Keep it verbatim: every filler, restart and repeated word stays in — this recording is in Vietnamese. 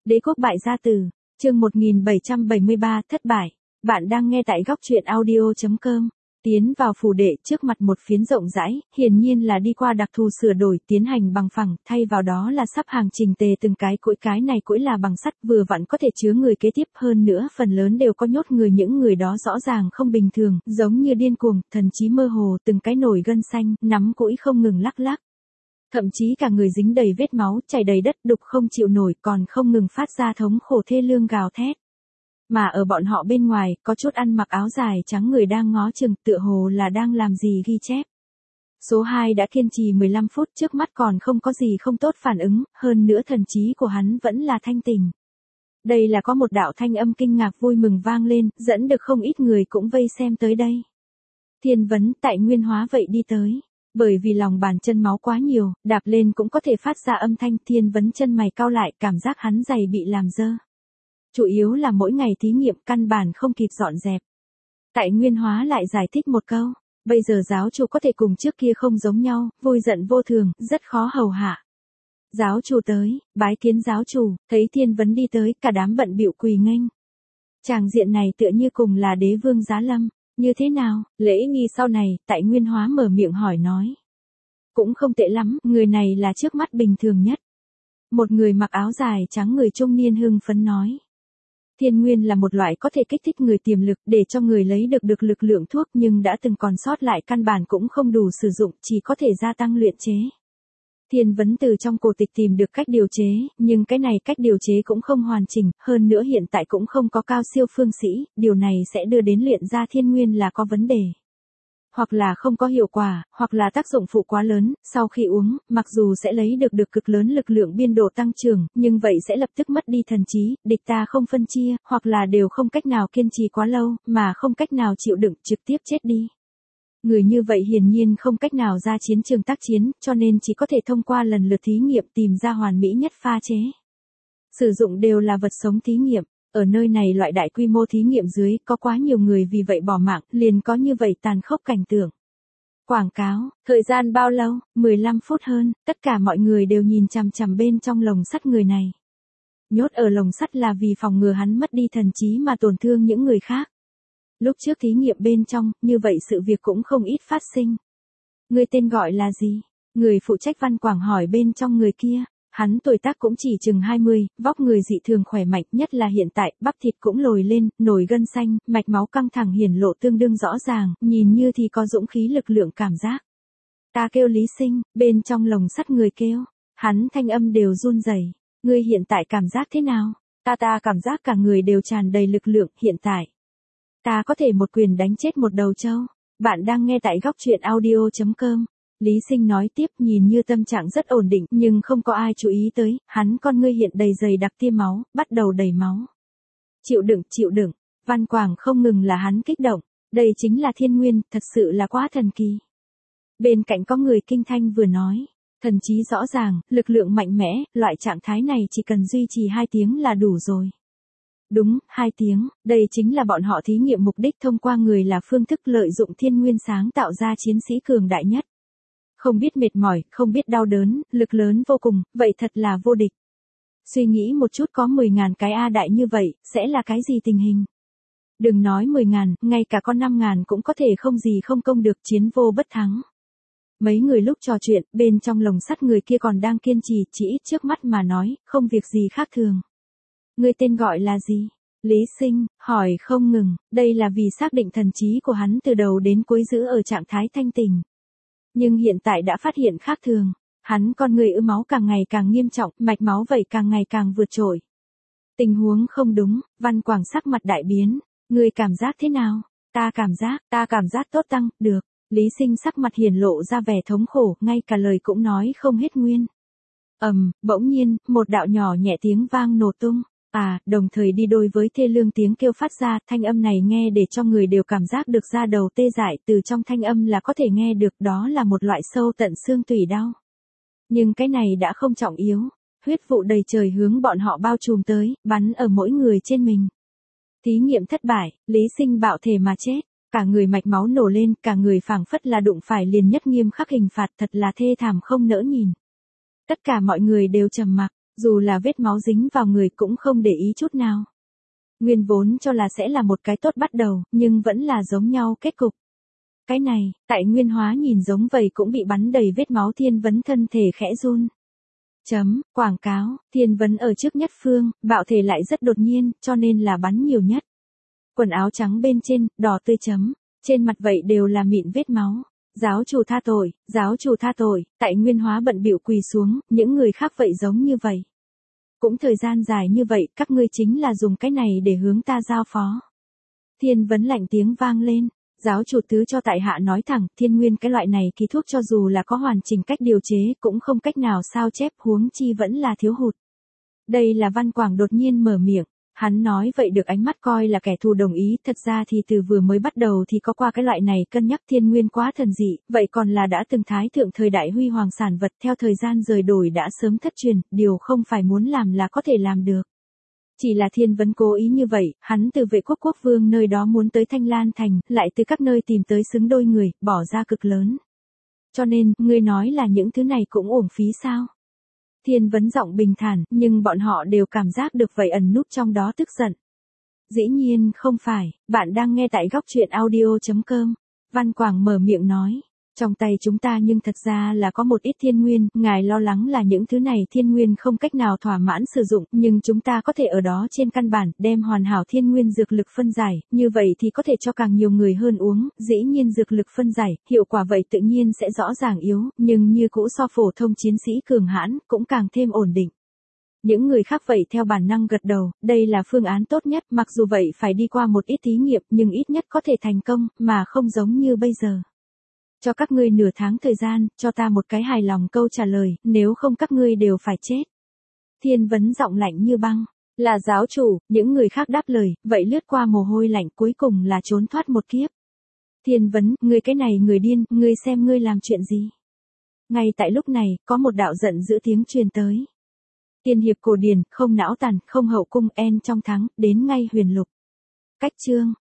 Đế quốc bại gia tử, chương một nghìn bảy trăm bảy mươi ba, thất bại. Bạn đang nghe tại góc truyện audio chấm com. Tiến vào phủ đệ, trước mặt một phiến rộng rãi, hiển nhiên là đi qua đặc thù sửa đổi, tiến hành bằng phẳng, thay vào đó là sắp hàng chỉnh tề từng cái cũi, cái này cũi là bằng sắt, vừa vặn có thể chứa người kế tiếp, hơn nữa phần lớn đều có nhốt người, những người đó rõ ràng không bình thường, giống như điên cuồng, thần trí mơ hồ, từng cái nổi gân xanh, nắm cũi không ngừng lắc lắc. Thậm chí cả người dính đầy vết máu, chảy đầy đất, đục không chịu nổi, còn không ngừng phát ra thống khổ thê lương gào thét. Mà ở bọn họ bên ngoài, có chút ăn mặc áo dài trắng người đang ngó chừng, tựa hồ là đang làm gì ghi chép. Số hai đã kiên trì mười lăm phút, trước mắt còn không có gì không tốt phản ứng, hơn nữa thần trí của hắn vẫn là thanh tỉnh. Đây là có một đạo thanh âm kinh ngạc vui mừng vang lên, dẫn được không ít người cũng vây xem tới đây. Thiên Vấn tại Nguyên Hóa vậy đi tới. Bởi vì lòng bàn chân máu quá nhiều, đạp lên cũng có thể phát ra âm thanh. Thiên Vấn chân mày cau lại, cảm giác hắn giày bị làm dơ. Chủ yếu là mỗi ngày thí nghiệm căn bản không kịp dọn dẹp. Tại Nguyên Hóa lại giải thích một câu, bây giờ giáo chủ có thể cùng trước kia không giống nhau, vui giận vô thường, rất khó hầu hạ. Giáo chủ tới, bái kiến giáo chủ, thấy Thiên Vấn đi tới, cả đám bận bịu quỳ nghênh. Tràng diện này tựa như cùng là đế vương giá lâm. Như thế nào, lễ nghi sau này, tại Nguyên Hóa mở miệng hỏi nói. Cũng không tệ lắm, người này là trước mắt bình thường nhất. Một người mặc áo dài trắng người trung niên hưng phấn nói. Thiên Nguyên là một loại có thể kích thích người tiềm lực để cho người lấy được được lực lượng thuốc, nhưng đã từng còn sót lại căn bản cũng không đủ sử dụng, chỉ có thể gia tăng luyện chế. Thiên Vấn từ trong cổ tịch tìm được cách điều chế, nhưng cái này cách điều chế cũng không hoàn chỉnh, hơn nữa hiện tại cũng không có cao siêu phương sĩ, điều này sẽ đưa đến luyện ra thiên nguyên là có vấn đề. Hoặc là không có hiệu quả, hoặc là tác dụng phụ quá lớn, sau khi uống, mặc dù sẽ lấy được được cực lớn lực lượng biên độ tăng trưởng, nhưng vậy sẽ lập tức mất đi thần trí, địch ta không phân chia, hoặc là đều không cách nào kiên trì quá lâu, mà không cách nào chịu đựng, trực tiếp chết đi. Người như vậy hiển nhiên không cách nào ra chiến trường tác chiến, cho nên chỉ có thể thông qua lần lượt thí nghiệm tìm ra hoàn mỹ nhất pha chế. Sử dụng đều là vật sống thí nghiệm, ở nơi này loại đại quy mô thí nghiệm dưới, có quá nhiều người vì vậy bỏ mạng, liền có như vậy tàn khốc cảnh tượng. Quảng cáo, thời gian bao lâu, mười lăm phút hơn, tất cả mọi người đều nhìn chằm chằm bên trong lồng sắt người này. Nhốt ở lồng sắt là vì phòng ngừa hắn mất đi thần trí mà tổn thương những người khác. Lúc trước thí nghiệm bên trong, như vậy sự việc cũng không ít phát sinh. Người tên gọi là gì? Người phụ trách văn quảng hỏi bên trong người kia. Hắn tuổi tác cũng chỉ chừng hai mươi, vóc người dị thường khỏe mạnh, nhất là hiện tại, bắp thịt cũng lồi lên, nổi gân xanh, mạch máu căng thẳng hiển lộ tương đương rõ ràng, nhìn như thì có dũng khí lực lượng cảm giác. Ta kêu Lý Sinh, bên trong lồng sắt người kêu. Hắn thanh âm đều run rẩy. Ngươi hiện tại cảm giác thế nào? Ta ta cảm giác cả người đều tràn đầy lực lượng, hiện tại. Ta có thể một quyền đánh chết một đầu trâu. Bạn đang nghe tại góc truyện audio chấm com. Lý Sinh nói tiếp, nhìn như tâm trạng rất ổn định, nhưng không có ai chú ý tới, hắn con ngươi hiện đầy dày đặc tia máu, bắt đầu đầy máu. Chịu đựng, chịu đựng, Văn Quảng không ngừng là hắn kích động, đây chính là thiên nguyên, thật sự là quá thần kỳ. Bên cạnh có người kinh thanh vừa nói, thần trí rõ ràng, lực lượng mạnh mẽ, loại trạng thái này chỉ cần duy trì hai tiếng là đủ rồi. Đúng, hai tiếng, đây chính là bọn họ thí nghiệm mục đích thông qua người là phương thức lợi dụng thiên nguyên sáng tạo ra chiến sĩ cường đại nhất. Không biết mệt mỏi, không biết đau đớn, lực lớn vô cùng, vậy thật là vô địch. Suy nghĩ một chút có mười ngàn cái A đại như vậy, sẽ là cái gì tình hình? Đừng nói mười ngàn, ngay cả con năm ngàn cũng có thể không gì không công được, chiến vô bất thắng. Mấy người lúc trò chuyện, bên trong lồng sắt người kia còn đang kiên trì, chỉ ít trước mắt mà nói, không việc gì khác thường. Người tên gọi là gì? Lý Sinh, hỏi không ngừng, đây là vì xác định thần trí của hắn từ đầu đến cuối giữ ở trạng thái thanh tỉnh. Nhưng hiện tại đã phát hiện khác thường, hắn con người ứ máu càng ngày càng nghiêm trọng, mạch máu vậy càng ngày càng vượt trội. Tình huống không đúng, Văn Quảng sắc mặt đại biến, người cảm giác thế nào? Ta cảm giác, ta cảm giác tốt tăng, được. Lý Sinh sắc mặt hiển lộ ra vẻ thống khổ, ngay cả lời cũng nói không hết nguyên. Ầm, um, bỗng nhiên, một đạo nhỏ nhẹ tiếng vang nổ tung. À, đồng thời đi đôi với thê lương tiếng kêu phát ra, thanh âm này nghe để cho người đều cảm giác được da đầu tê dại, từ trong thanh âm là có thể nghe được, đó là một loại sâu tận xương tủy đau. Nhưng cái này đã không trọng yếu, huyết vụ đầy trời hướng bọn họ bao trùm tới, bắn ở mỗi người trên mình. Thí nghiệm thất bại, Lý Sinh bạo thể mà chết, cả người mạch máu nổ lên, cả người phảng phất là đụng phải liền nhất nghiêm khắc hình phạt, thật là thê thảm không nỡ nhìn. Tất cả mọi người đều trầm mặc. Dù là vết máu dính vào người cũng không để ý chút nào. Nguyên vốn cho là sẽ là một cái tốt bắt đầu, nhưng vẫn là giống nhau kết cục. Cái này, tại Nguyên Hóa nhìn giống vậy cũng bị bắn đầy vết máu. Thiên Vấn thân thể khẽ run. Chấm, quảng cáo, Thiên Vấn ở trước nhất phương, bạo thể lại rất đột nhiên, cho nên là bắn nhiều nhất. Quần áo trắng bên trên, đỏ tươi chấm, trên mặt vậy đều là mịn vết máu. Giáo chủ tha tội, giáo chủ tha tội, tại Nguyên Hóa bận bịu quỳ xuống, những người khác vậy giống như vậy. Cũng thời gian dài như vậy, các ngươi chính là dùng cái này để hướng ta giao phó. Thiên Vấn lạnh tiếng vang lên. Giáo chủ tứ cho tại hạ nói thẳng, thiên nguyên cái loại này ký thuốc cho dù là có hoàn chỉnh cách điều chế cũng không cách nào sao chép, huống chi vẫn là thiếu hụt. Đây là Văn Quảng đột nhiên mở miệng, hắn nói vậy được ánh mắt coi là kẻ thù đồng ý, thật ra thì từ vừa mới bắt đầu thì có qua cái loại này cân nhắc. Thiên nguyên quá thần dị, vậy còn là đã từng thái thượng thời đại huy hoàng sản vật, theo thời gian rời đổi đã sớm thất truyền, điều không phải muốn làm là có thể làm được. Chỉ là Thiên Vấn cố ý như vậy, hắn từ Vệ Quốc quốc vương nơi đó muốn tới Thanh Lan Thành, lại từ các nơi tìm tới xứng đôi người, bỏ ra cực lớn. Cho nên, ngươi nói là những thứ này cũng uổng phí sao? Thiên Vấn giọng bình thản, nhưng bọn họ đều cảm giác được vậy ẩn núp trong đó tức giận. Dĩ nhiên không phải, bạn đang nghe tại góc truyện audio chấm com. Văn Quảng mở miệng nói. Trong tay chúng ta nhưng thật ra là có một ít thiên nguyên, ngài lo lắng là những thứ này thiên nguyên không cách nào thỏa mãn sử dụng, nhưng chúng ta có thể ở đó trên căn bản đem hoàn hảo thiên nguyên dược lực phân giải, như vậy thì có thể cho càng nhiều người hơn uống, dĩ nhiên dược lực phân giải, hiệu quả vậy tự nhiên sẽ rõ ràng yếu, nhưng như cũ so phổ thông chiến sĩ cường hãn, cũng càng thêm ổn định. Những người khác vậy theo bản năng gật đầu, đây là phương án tốt nhất, mặc dù vậy phải đi qua một ít thí nghiệm, nhưng ít nhất có thể thành công, mà không giống như bây giờ. Cho các ngươi nửa tháng thời gian, cho ta một cái hài lòng câu trả lời, nếu không các ngươi đều phải chết. Thiên Vấn giọng lạnh như băng, là giáo chủ, những người khác đáp lời, vậy lướt qua mồ hôi lạnh cuối cùng là trốn thoát một kiếp. Thiên Vấn, ngươi cái này người điên, ngươi xem ngươi làm chuyện gì. Ngay tại lúc này, có một đạo giận dữ tiếng truyền tới. Tiên hiệp cổ điển, không não tàn, không hậu cung, en trong thắng, đến ngay huyền lục. Cách chương.